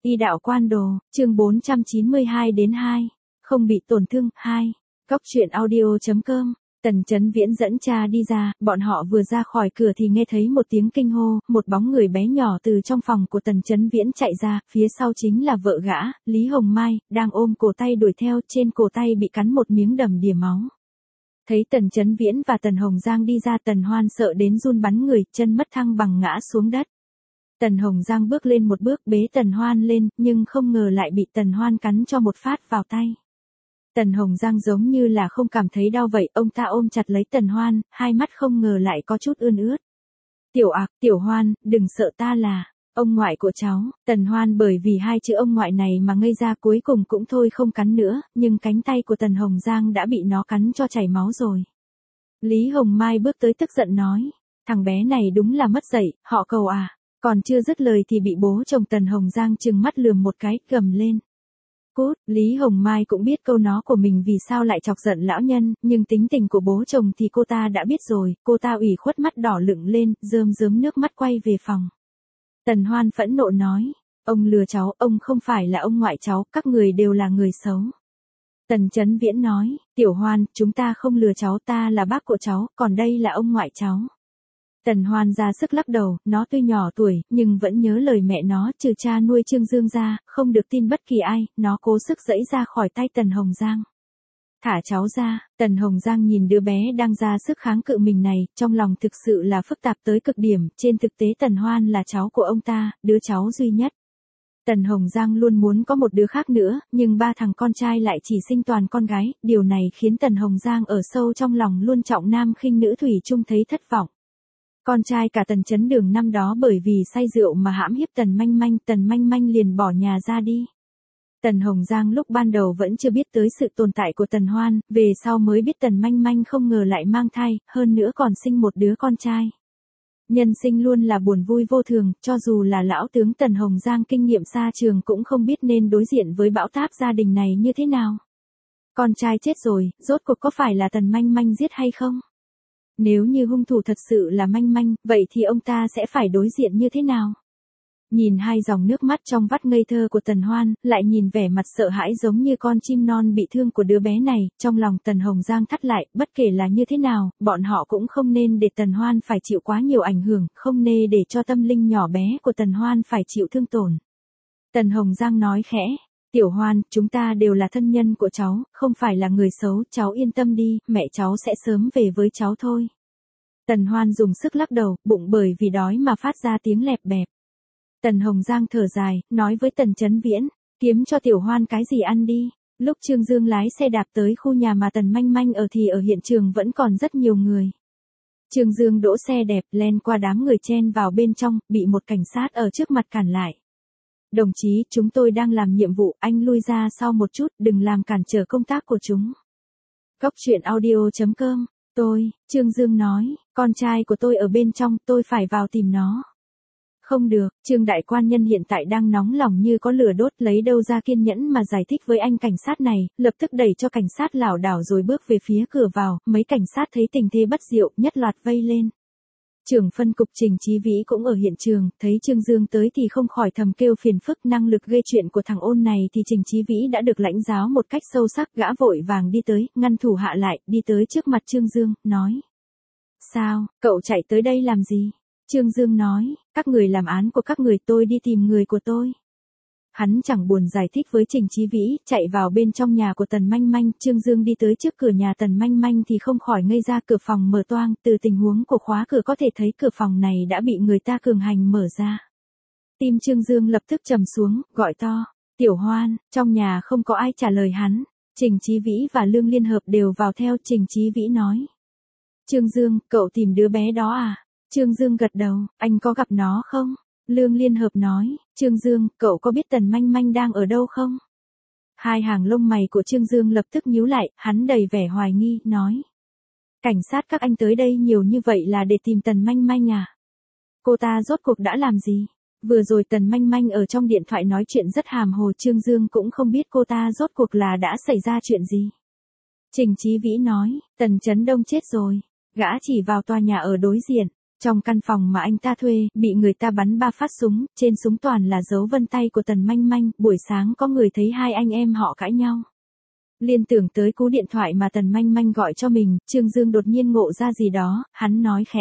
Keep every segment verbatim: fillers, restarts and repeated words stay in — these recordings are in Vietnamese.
Y đạo quan đồ, chương bốn trăm chín mươi hai đến hai. Không bị tổn thương, hai. Cóc truyện audio chấm com. Tần Chấn Viễn dẫn cha đi ra, bọn họ vừa ra khỏi cửa thì nghe thấy một tiếng kinh hô, một bóng người bé nhỏ từ trong phòng của Tần Chấn Viễn chạy ra, phía sau chính là vợ gã, Lý Hồng Mai, đang ôm cổ tay đuổi theo, trên cổ tay bị cắn một miếng đầm đìa máu. Thấy Tần Chấn Viễn và Tần Hồng Giang đi ra, Tần Hoan sợ đến run bắn người, chân mất thăng bằng ngã xuống đất. Tần Hồng Giang bước lên một bước bế Tần Hoan lên, nhưng không ngờ lại bị Tần Hoan cắn cho một phát vào tay. Tần Hồng Giang giống như là không cảm thấy đau vậy, ông ta ôm chặt lấy Tần Hoan, hai mắt không ngờ lại có chút ươn ướt. Tiểu Ạc, Tiểu Hoan, đừng sợ, ta là ông ngoại của cháu. Tần Hoan bởi vì hai chữ ông ngoại này mà ngây ra, cuối cùng cũng thôi không cắn nữa, nhưng cánh tay của Tần Hồng Giang đã bị nó cắn cho chảy máu rồi. Lý Hồng Mai bước tới tức giận nói, thằng bé này đúng là mất dạy, họ Cầu à. Còn chưa dứt lời thì bị bố chồng Tần Hồng Giang trừng mắt lườm một cái, gầm lên. Cút, Lý Hồng Mai cũng biết câu nói của mình vì sao lại chọc giận lão nhân, nhưng tính tình của bố chồng thì cô ta đã biết rồi, cô ta ủy khuất mắt đỏ lựng lên, rơm rớm nước mắt quay về phòng. Tần Hoan phẫn nộ nói, ông lừa cháu, ông không phải là ông ngoại cháu, các người đều là người xấu. Tần Chấn Viễn nói, Tiểu Hoan, chúng ta không lừa cháu, ta là bác của cháu, còn đây là ông ngoại cháu. Tần Hoan ra sức lắc đầu, nó tuy nhỏ tuổi, nhưng vẫn nhớ lời mẹ nó, trừ cha nuôi Trương Dương ra, không được tin bất kỳ ai, nó cố sức giãy ra khỏi tay Tần Hồng Giang. Thả cháu ra. Tần Hồng Giang nhìn đứa bé đang ra sức kháng cự mình này, trong lòng thực sự là phức tạp tới cực điểm, trên thực tế Tần Hoan là cháu của ông ta, đứa cháu duy nhất. Tần Hồng Giang luôn muốn có một đứa khác nữa, nhưng ba thằng con trai lại chỉ sinh toàn con gái, điều này khiến Tần Hồng Giang ở sâu trong lòng luôn trọng nam khinh nữ thủy chung thấy thất vọng. Con trai cả Tần Chấn Đường năm đó bởi vì say rượu mà hãm hiếp Tần Manh Manh, Tần Manh Manh liền bỏ nhà ra đi. Tần Hồng Giang lúc ban đầu vẫn chưa biết tới sự tồn tại của Tần Hoan, về sau mới biết Tần Manh Manh không ngờ lại mang thai, hơn nữa còn sinh một đứa con trai. Nhân sinh luôn là buồn vui vô thường, cho dù là lão tướng Tần Hồng Giang kinh nghiệm xa trường cũng không biết nên đối diện với bão táp gia đình này như thế nào. Con trai chết rồi, rốt cuộc có phải là Tần Manh Manh giết hay không? Nếu như hung thủ thật sự là Manh Manh, vậy thì ông ta sẽ phải đối diện như thế nào? Nhìn hai dòng nước mắt trong vắt ngây thơ của Tần Hoan, lại nhìn vẻ mặt sợ hãi giống như con chim non bị thương của đứa bé này, trong lòng Tần Hồng Giang thắt lại, bất kể là như thế nào, bọn họ cũng không nên để Tần Hoan phải chịu quá nhiều ảnh hưởng, không nên để cho tâm linh nhỏ bé của Tần Hoan phải chịu thương tổn. Tần Hồng Giang nói khẽ, Tiểu Hoan, chúng ta đều là thân nhân của cháu, không phải là người xấu, cháu yên tâm đi, mẹ cháu sẽ sớm về với cháu thôi. Tần Hoan dùng sức lắc đầu, bụng bởi vì đói mà phát ra tiếng lẹp bẹp. Tần Hồng Giang thở dài, nói với Tần Chấn Viễn, kiếm cho Tiểu Hoan cái gì ăn đi. Lúc Trương Dương lái xe đạp tới khu nhà mà Tần Manh Manh ở thì ở hiện trường vẫn còn rất nhiều người. Trương Dương đỗ xe đẹp, len qua đám người chen vào bên trong, bị một cảnh sát ở trước mặt cản lại. Đồng chí, chúng tôi đang làm nhiệm vụ, anh lui ra sau một chút, đừng làm cản trở công tác của chúng. Cóc truyện audio chấm com. Tôi, Trương Dương nói, con trai của tôi ở bên trong, tôi phải vào tìm nó. Không được, Trương đại quan nhân hiện tại đang nóng lòng như có lửa đốt, lấy đâu ra kiên nhẫn mà giải thích với anh cảnh sát này, lập tức đẩy cho cảnh sát lảo đảo rồi bước về phía cửa vào, mấy cảnh sát thấy tình thế bất diệu, nhất loạt vây lên. Trưởng phân cục Trình Chí Vĩ cũng ở hiện trường, thấy Trương Dương tới thì không khỏi thầm kêu phiền phức, năng lực gây chuyện của thằng ôn này thì Trình Chí Vĩ đã được lãnh giáo một cách sâu sắc, gã vội vàng đi tới, ngăn thủ hạ lại, đi tới trước mặt Trương Dương, nói. Sao, cậu chạy tới đây làm gì? Trương Dương nói, các người làm án của các người, tôi đi tìm người của tôi. Hắn chẳng buồn giải thích với Trình Chí Vĩ, chạy vào bên trong nhà của Tần Manh Manh, Trương Dương đi tới trước cửa nhà Tần Manh Manh thì không khỏi ngây ra, cửa phòng mở toang, từ tình huống của khóa cửa có thể thấy cửa phòng này đã bị người ta cường hành mở ra. Tim Trương Dương lập tức trầm xuống, gọi to, Tiểu Hoan, trong nhà không có ai trả lời hắn. Trình Chí Vĩ và Lương Liên Hợp đều vào theo. Trình Chí Vĩ nói. Trương Dương, cậu tìm đứa bé đó à? Trương Dương gật đầu, anh có gặp nó không? Lương Liên Hợp nói, Trương Dương, cậu có biết Tần Manh Manh đang ở đâu không? Hai hàng lông mày của Trương Dương lập tức nhíu lại, hắn đầy vẻ hoài nghi, nói. Cảnh sát các anh tới đây nhiều như vậy là để tìm Tần Manh Manh à? Cô ta rốt cuộc đã làm gì? Vừa rồi Tần Manh Manh ở trong điện thoại nói chuyện rất hàm hồ, Trương Dương cũng không biết cô ta rốt cuộc là đã xảy ra chuyện gì. Trình Chí Vĩ nói, Tần Chấn Đông chết rồi, gã chỉ vào tòa nhà ở đối diện. Trong căn phòng mà anh ta thuê, bị người ta bắn ba phát súng, trên súng toàn là dấu vân tay của Tần Manh Manh, buổi sáng có người thấy hai anh em họ cãi nhau. Liên tưởng tới cú điện thoại mà Tần Manh Manh gọi cho mình, Trương Dương đột nhiên ngộ ra gì đó, hắn nói khẽ.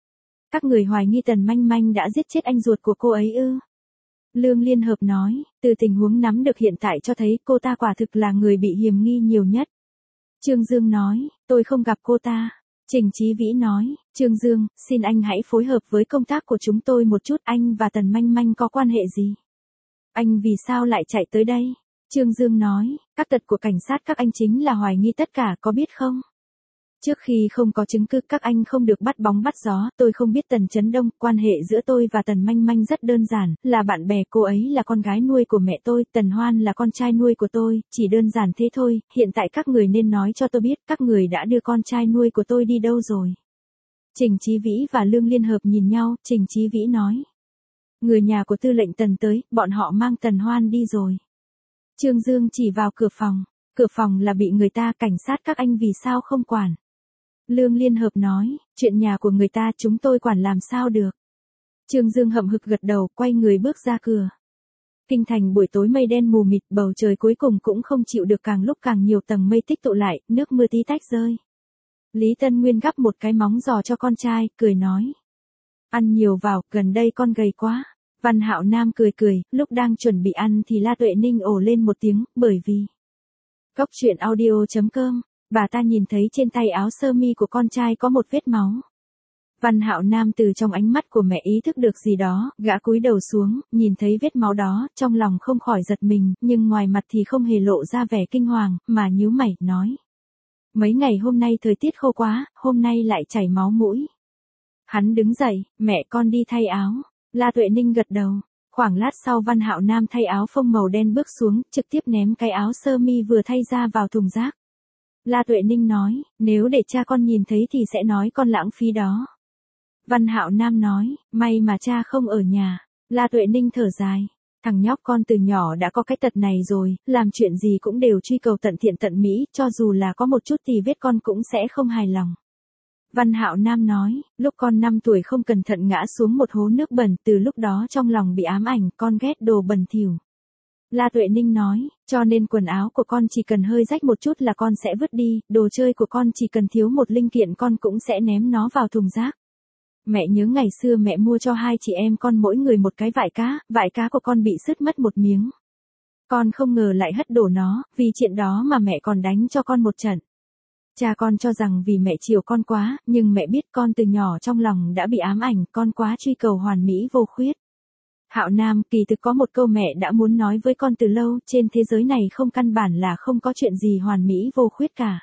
Các người hoài nghi Tần Manh Manh đã giết chết anh ruột của cô ấy ư? Lương Liên Hợp nói, từ tình huống nắm được hiện tại cho thấy cô ta quả thực là người bị hiềm nghi nhiều nhất. Trương Dương nói, tôi không gặp cô ta. Trình Chí Vĩ nói, Trương Dương, xin anh hãy phối hợp với công tác của chúng tôi một chút, anh và Tần Manh Manh có quan hệ gì? Anh vì sao lại chạy tới đây? Trương Dương nói, các tật của cảnh sát các anh chính là hoài nghi tất cả, có biết không? Trước khi không có chứng cứ các anh không được bắt bóng bắt gió, tôi không biết Tần Chấn Đông, quan hệ giữa tôi và Tần Manh Manh rất đơn giản, là bạn bè, cô ấy là con gái nuôi của mẹ tôi, Tần Hoan là con trai nuôi của tôi, chỉ đơn giản thế thôi, hiện tại các người nên nói cho tôi biết các người đã đưa con trai nuôi của tôi đi đâu rồi. Trình Chí Vĩ và Lương Liên Hợp nhìn nhau, Trình Chí Vĩ nói. Người nhà của tư lệnh Tần tới, bọn họ mang Tần Hoan đi rồi. Trương Dương chỉ vào cửa phòng, cửa phòng là bị người ta, cảnh sát các anh vì sao không quản. Lương Liên Hợp nói, chuyện nhà của người ta chúng tôi quản làm sao được. Trương Dương hậm hực gật đầu, quay người bước ra cửa. Kinh thành buổi tối mây đen mù mịt, bầu trời cuối cùng cũng không chịu được, càng lúc càng nhiều tầng mây tích tụ lại, nước mưa tí tách rơi. Lý Tân Nguyên gắp một cái móng giò cho con trai, cười nói. Ăn nhiều vào, gần đây con gầy quá. Văn Hạo Nam cười cười, lúc đang chuẩn bị ăn thì La Tuệ Ninh ồ lên một tiếng, bởi vì. Cốc truyện audio chấm com, bà ta nhìn thấy trên tay áo sơ mi của con trai có một vết máu. Văn Hạo Nam từ trong ánh mắt của mẹ ý thức được gì đó, gã cúi đầu xuống, nhìn thấy vết máu đó, trong lòng không khỏi giật mình, nhưng ngoài mặt thì không hề lộ ra vẻ kinh hoàng, mà nhíu mày, nói. Mấy ngày hôm nay thời tiết khô quá, hôm nay lại chảy máu mũi. Hắn đứng dậy, mẹ con đi thay áo. La Tuệ Ninh gật đầu. Khoảng lát sau Văn Hạo Nam thay áo phông màu đen bước xuống, trực tiếp ném cái áo sơ mi vừa thay ra vào thùng rác. La Tuệ Ninh nói, nếu để cha con nhìn thấy thì sẽ nói con lãng phí đó. Văn Hạo Nam nói, may mà cha không ở nhà. La Tuệ Ninh thở dài. Thằng nhóc con từ nhỏ đã có cái tật này rồi, làm chuyện gì cũng đều truy cầu tận thiện tận mỹ, cho dù là có một chút tì vết con cũng sẽ không hài lòng. Văn Hạo Nam nói, lúc con năm tuổi không cẩn thận ngã xuống một hố nước bẩn, từ lúc đó trong lòng bị ám ảnh, con ghét đồ bẩn thỉu. La Tuệ Ninh nói, cho nên quần áo của con chỉ cần hơi rách một chút là con sẽ vứt đi, đồ chơi của con chỉ cần thiếu một linh kiện con cũng sẽ ném nó vào thùng rác. Mẹ nhớ ngày xưa mẹ mua cho hai chị em con mỗi người một cái vải cá, vải cá của con bị sứt mất một miếng. Con không ngờ lại hất đổ nó, vì chuyện đó mà mẹ còn đánh cho con một trận. Cha con cho rằng vì mẹ chiều con quá, nhưng mẹ biết con từ nhỏ trong lòng đã bị ám ảnh, con quá truy cầu hoàn mỹ vô khuyết. Hạo Nam, kỳ thực có một câu mẹ đã muốn nói với con từ lâu, trên thế giới này không căn bản là không có chuyện gì hoàn mỹ vô khuyết cả.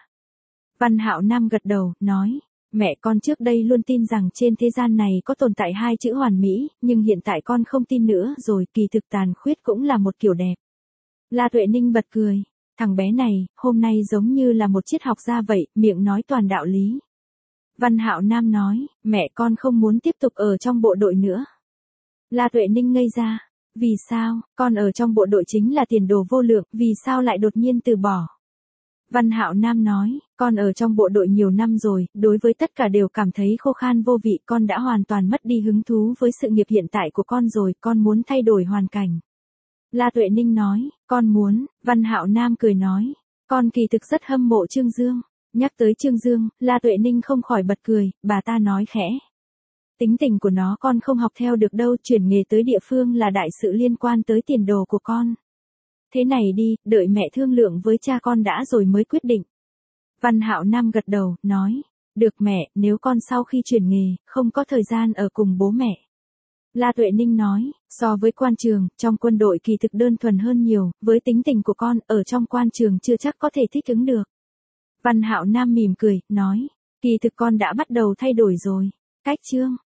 Văn Hạo Nam gật đầu, nói, mẹ con trước đây luôn tin rằng trên thế gian này có tồn tại hai chữ hoàn mỹ, nhưng hiện tại con không tin nữa rồi, kỳ thực tàn khuyết cũng là một kiểu đẹp. La Tuệ Ninh bật cười. Thằng bé này, hôm nay giống như là một triết học gia vậy, miệng nói toàn đạo lý. Văn Hạo Nam nói, mẹ con không muốn tiếp tục ở trong bộ đội nữa. La Tuệ Ninh ngây ra. Vì sao, con ở trong bộ đội chính là tiền đồ vô lượng, vì sao lại đột nhiên từ bỏ? Văn Hạo Nam nói, con ở trong bộ đội nhiều năm rồi, đối với tất cả đều cảm thấy khô khan vô vị, con đã hoàn toàn mất đi hứng thú với sự nghiệp hiện tại của con rồi, con muốn thay đổi hoàn cảnh. La Tuệ Ninh nói, con muốn, Văn Hạo Nam cười nói, con kỳ thực rất hâm mộ Trương Dương. Nhắc tới Trương Dương, La Tuệ Ninh không khỏi bật cười, bà ta nói khẽ. Tính tình của nó con không học theo được đâu, chuyển nghề tới địa phương là đại sự liên quan tới tiền đồ của con. Thế này đi, đợi mẹ thương lượng với cha con đã rồi mới quyết định. Văn Hạo Nam gật đầu, nói, được mẹ, nếu con sau khi chuyển nghề, không có thời gian ở cùng bố mẹ. La Tuệ Ninh nói, so với quan trường, trong quân đội kỳ thực đơn thuần hơn nhiều, với tính tình của con, ở trong quan trường chưa chắc có thể thích ứng được. Văn Hạo Nam mỉm cười, nói, kỳ thực con đã bắt đầu thay đổi rồi. Cách chương